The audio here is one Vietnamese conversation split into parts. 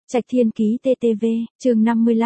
Trạch Thiên Ký TTV, chương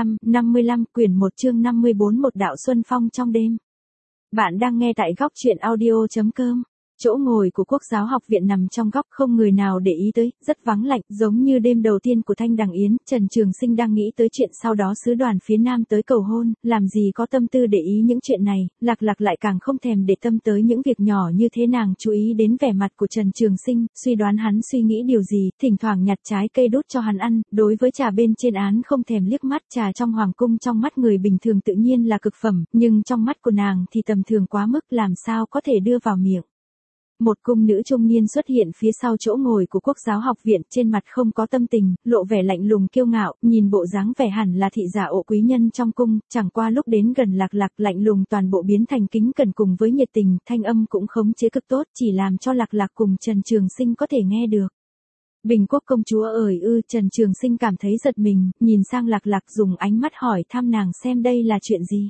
55, quyển 1 chương 54 Một đạo xuân phong trong đêm. Bạn đang nghe tại góc truyện audio.com. Chỗ ngồi của Quốc giáo học viện nằm trong góc không người nào để ý tới, rất vắng lạnh, giống như đêm đầu tiên của Thanh Đằng Yến. Trần Trường Sinh đang nghĩ tới chuyện sau đó sứ đoàn phía Nam tới cầu hôn, làm gì có tâm tư để ý những chuyện này, Lạc Lạc lại càng không thèm để tâm tới những việc nhỏ như thế. Nàng chú ý đến vẻ mặt của Trần Trường Sinh, suy đoán hắn suy nghĩ điều gì, thỉnh thoảng nhặt trái cây đút cho hắn ăn. Đối với trà bên trên án không thèm liếc mắt. Trà trong hoàng cung trong mắt người bình thường tự nhiên là cực phẩm, nhưng trong mắt của nàng thì tầm thường quá mức, làm sao có thể đưa vào miệng. Một cung nữ trung niên xuất hiện phía sau chỗ ngồi của Quốc giáo học viện, trên mặt không có tâm tình, lộ vẻ lạnh lùng kiêu ngạo, nhìn bộ dáng vẻ hẳn là thị giả ộ quý nhân trong cung, chẳng qua lúc đến gần Lạc Lạc, lạnh lùng toàn bộ biến thành kính cẩn cùng với nhiệt tình, thanh âm cũng khống chế cực tốt, chỉ làm cho Lạc Lạc cùng Trần Trường Sinh có thể nghe được. Bình Quốc công chúa ơi ư, Trần Trường Sinh cảm thấy giật mình, nhìn sang Lạc Lạc dùng ánh mắt hỏi thăm nàng xem đây là chuyện gì.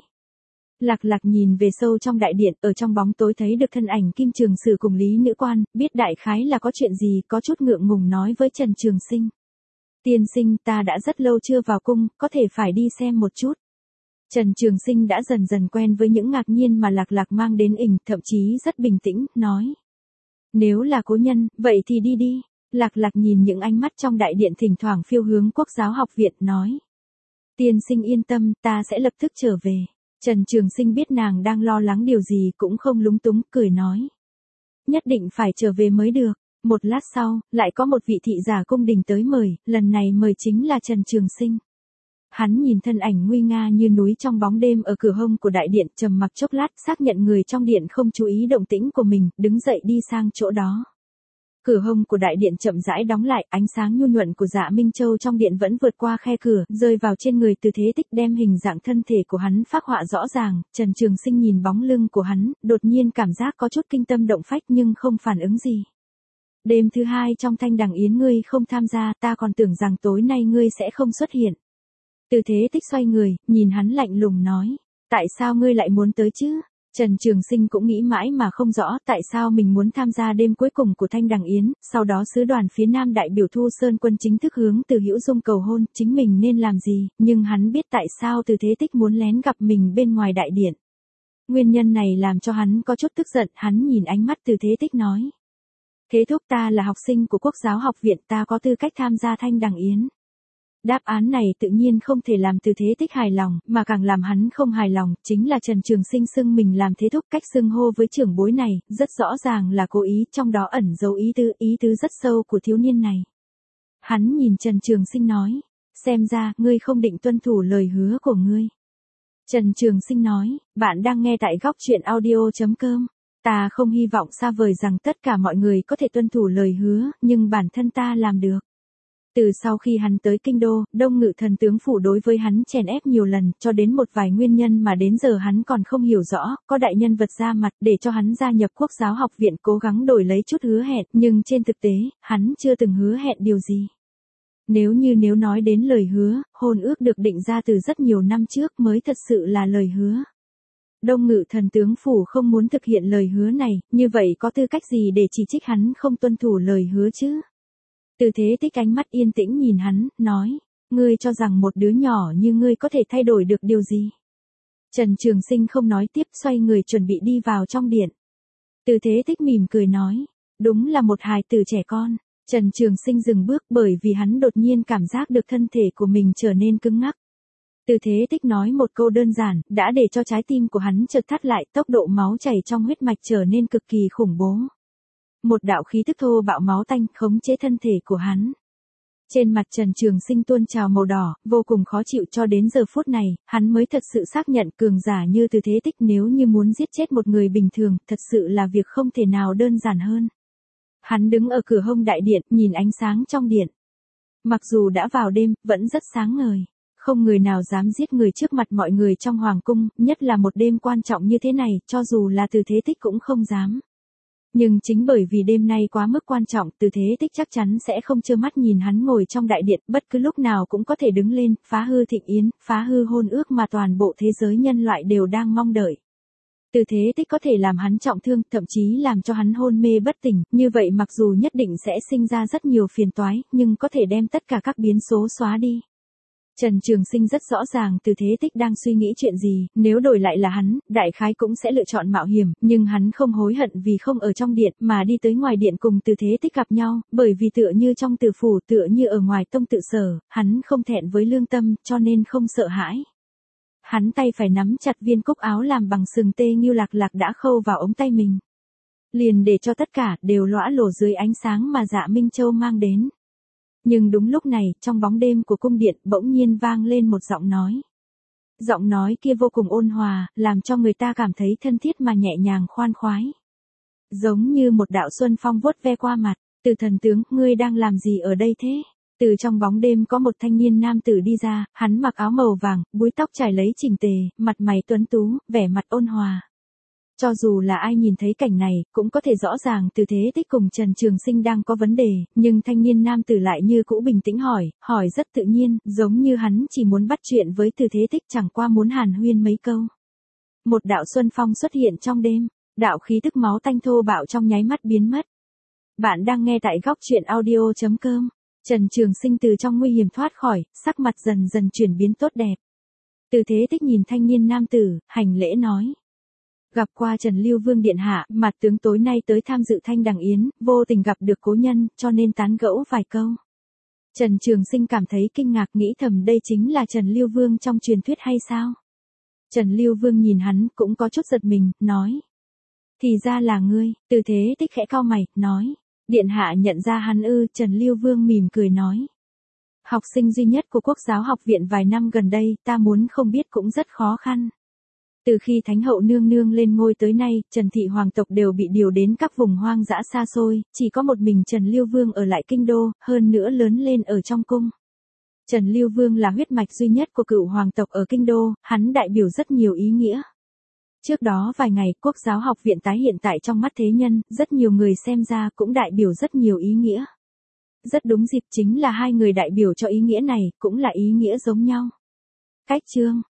Lạc Lạc nhìn về sâu trong đại điện, ở trong bóng tối thấy được thân ảnh Kim Trường Sử cùng Lý Nữ Quan, biết đại khái là có chuyện gì, có chút ngượng ngùng nói với Trần Trường Sinh. Tiên sinh, ta đã rất lâu chưa vào cung, có thể phải đi xem một chút. Trần Trường Sinh đã dần dần quen với những ngạc nhiên mà Lạc Lạc mang đến thậm chí rất bình tĩnh, nói. Nếu là cố nhân, vậy thì đi đi. Lạc Lạc nhìn những ánh mắt trong đại điện thỉnh thoảng phiêu hướng Quốc giáo học viện, nói. Tiên sinh yên tâm, ta sẽ lập tức trở về. Trần Trường Sinh biết nàng đang lo lắng điều gì cũng không lúng túng, cười nói. Nhất định phải trở về mới được. Một lát sau, lại có một vị thị giả cung đình tới mời, lần này mời chính là Trần Trường Sinh. Hắn nhìn thân ảnh nguy nga như núi trong bóng đêm ở cửa hông của đại điện, trầm mặc chốc lát, xác nhận người trong điện không chú ý động tĩnh của mình, đứng dậy đi sang chỗ đó. Cửa hông của đại điện chậm rãi đóng lại, ánh sáng nhu nhuận của Dạ Minh Châu trong điện vẫn vượt qua khe cửa, rơi vào trên người Từ Thế Tích, đem hình dạng thân thể của hắn phác họa rõ ràng. Trần Trường Sinh nhìn bóng lưng của hắn, đột nhiên cảm giác có chút kinh tâm động phách nhưng không phản ứng gì. Đêm thứ hai trong Thanh Đằng Yến ngươi không tham gia, ta còn tưởng rằng tối nay ngươi sẽ không xuất hiện. Từ Thế Tích xoay người, nhìn hắn lạnh lùng nói, tại sao ngươi lại muốn tới chứ? Trần Trường Sinh cũng nghĩ mãi mà không rõ tại sao mình muốn tham gia đêm cuối cùng của Thanh Đằng Yến, sau đó sứ đoàn phía Nam đại biểu Thu Sơn quân chính thức hướng Từ Hữu Dung cầu hôn, chính mình nên làm gì, nhưng hắn biết tại sao Từ Thế Tích muốn lén gặp mình bên ngoài đại điện. Nguyên nhân này làm cho hắn có chút tức giận, hắn nhìn ánh mắt Từ Thế Tích nói. Thế thúc, ta là học sinh của Quốc giáo học viện, ta có tư cách tham gia Thanh Đằng Yến. Đáp án này tự nhiên không thể làm Từ Thế Tích hài lòng, mà càng làm hắn không hài lòng, chính là Trần Trường Sinh xưng mình làm thế thúc. Cách xưng hô với trưởng bối này, rất rõ ràng là cố ý, trong đó ẩn dấu ý tứ rất sâu của thiếu niên này. Hắn nhìn Trần Trường Sinh nói, xem ra, ngươi không định tuân thủ lời hứa của ngươi. Trần Trường Sinh nói, bạn đang nghe tại góc truyện audio.com. Ta không hy vọng xa vời rằng tất cả mọi người có thể tuân thủ lời hứa, nhưng bản thân ta làm được. Từ sau khi hắn tới kinh đô, Đông Ngự thần tướng phủ đối với hắn chèn ép nhiều lần, cho đến một vài nguyên nhân mà đến giờ hắn còn không hiểu rõ, có đại nhân vật ra mặt để cho hắn gia nhập Quốc giáo học viện, cố gắng đổi lấy chút hứa hẹn, nhưng trên thực tế, hắn chưa từng hứa hẹn điều gì. Nếu nói đến lời hứa, hôn ước được định ra từ rất nhiều năm trước mới thật sự là lời hứa. Đông Ngự thần tướng phủ không muốn thực hiện lời hứa này, như vậy có tư cách gì để chỉ trích hắn không tuân thủ lời hứa chứ? Từ Thế Tích ánh mắt yên tĩnh nhìn hắn, nói, ngươi cho rằng một đứa nhỏ như ngươi có thể thay đổi được điều gì? Trần Trường Sinh không nói tiếp, xoay người chuẩn bị đi vào trong điện. Từ Thế Tích mỉm cười nói, đúng là một hài tử trẻ con. Trần Trường Sinh dừng bước bởi vì hắn đột nhiên cảm giác được thân thể của mình trở nên cứng ngắc. Từ Thế Tích nói một câu đơn giản, đã để cho trái tim của hắn chợt thắt lại, tốc độ máu chảy trong huyết mạch trở nên cực kỳ khủng bố. Một đạo khí tức thô bạo máu tanh khống chế thân thể của hắn. Trên mặt Trần Trường Sinh tuôn trào màu đỏ, vô cùng khó chịu. Cho đến giờ phút này, hắn mới thật sự xác nhận cường giả như Từ Thế Tích nếu như muốn giết chết một người bình thường, thật sự là việc không thể nào đơn giản hơn. Hắn đứng ở cửa hông đại điện, nhìn ánh sáng trong điện. Mặc dù đã vào đêm, vẫn rất sáng ngời. Không người nào dám giết người trước mặt mọi người trong hoàng cung, nhất là một đêm quan trọng như thế này, cho dù là Từ Thế Tích cũng không dám. Nhưng chính bởi vì đêm nay quá mức quan trọng, Từ Thế Tích chắc chắn sẽ không trơ mắt nhìn hắn ngồi trong đại điện, bất cứ lúc nào cũng có thể đứng lên, phá hư thịnh yến, phá hư hôn ước mà toàn bộ thế giới nhân loại đều đang mong đợi. Từ Thế Tích có thể làm hắn trọng thương, thậm chí làm cho hắn hôn mê bất tỉnh, như vậy mặc dù nhất định sẽ sinh ra rất nhiều phiền toái, nhưng có thể đem tất cả các biến số xóa đi. Trần Trường Sinh rất rõ ràng Từ Thế Tích đang suy nghĩ chuyện gì, nếu đổi lại là hắn, đại khái cũng sẽ lựa chọn mạo hiểm, nhưng hắn không hối hận vì không ở trong điện mà đi tới ngoài điện cùng Từ Thế Tích gặp nhau, bởi vì tựa như trong tử phủ, tựa như ở ngoài tông tự sở, hắn không thẹn với lương tâm, cho nên không sợ hãi. Hắn tay phải nắm chặt viên cúc áo làm bằng sừng tê Ngưu Lạc Lạc đã khâu vào ống tay mình. Liền để cho tất cả đều lõa lồ dưới ánh sáng mà Dạ Minh Châu mang đến. Nhưng đúng lúc này, trong bóng đêm của cung điện bỗng nhiên vang lên một giọng nói. Giọng nói kia vô cùng ôn hòa, làm cho người ta cảm thấy thân thiết mà nhẹ nhàng khoan khoái. Giống như một đạo xuân phong vuốt ve qua mặt, Từ thần tướng, ngươi đang làm gì ở đây thế? Từ trong bóng đêm có một thanh niên nam tử đi ra, hắn mặc áo màu vàng, búi tóc trải lấy chỉnh tề, mặt mày tuấn tú, vẻ mặt ôn hòa. Cho dù là ai nhìn thấy cảnh này, cũng có thể rõ ràng Từ Thế Tích cùng Trần Trường Sinh đang có vấn đề, nhưng thanh niên nam tử lại như cũ bình tĩnh hỏi rất tự nhiên, giống như hắn chỉ muốn bắt chuyện với Từ Thế Tích chẳng qua muốn hàn huyên mấy câu. Một đạo xuân phong xuất hiện trong đêm, đạo khí tức máu tanh thô bạo trong nháy mắt biến mất. Bạn đang nghe tại góc truyện audio.com. Trần Trường Sinh từ trong nguy hiểm thoát khỏi, sắc mặt dần dần chuyển biến tốt đẹp. Từ Thế Tích nhìn thanh niên nam tử, hành lễ nói. Gặp qua Trần Lưu Vương điện hạ, mặt tướng tối nay tới tham dự thanh đằng yến, vô tình gặp được cố nhân, cho nên tán gẫu vài câu. Trần Trường Sinh cảm thấy kinh ngạc, nghĩ thầm đây chính là Trần Lưu Vương trong truyền thuyết hay sao? Trần Lưu Vương nhìn hắn cũng có chút giật mình, nói. Thì ra là ngươi. Từ Thế Tích khẽ cau mày, nói. Điện hạ nhận ra hắn ư? Trần Lưu Vương mỉm cười nói. Học sinh duy nhất của Quốc giáo học viện vài năm gần đây, ta muốn không biết cũng rất khó khăn. Từ khi Thánh hậu nương nương lên ngôi tới nay, Trần thị hoàng tộc đều bị điều đến các vùng hoang dã xa xôi, chỉ có một mình Trần Lưu Vương ở lại kinh đô, hơn nữa lớn lên ở trong cung. Trần Lưu Vương là huyết mạch duy nhất của cựu hoàng tộc ở kinh đô, hắn đại biểu rất nhiều ý nghĩa. Trước đó vài ngày, Quốc giáo học viện tái hiện tại trong mắt thế nhân, rất nhiều người xem ra cũng đại biểu rất nhiều ý nghĩa. Rất đúng dịp chính là hai người đại biểu cho ý nghĩa này, cũng là ý nghĩa giống nhau. Cách chương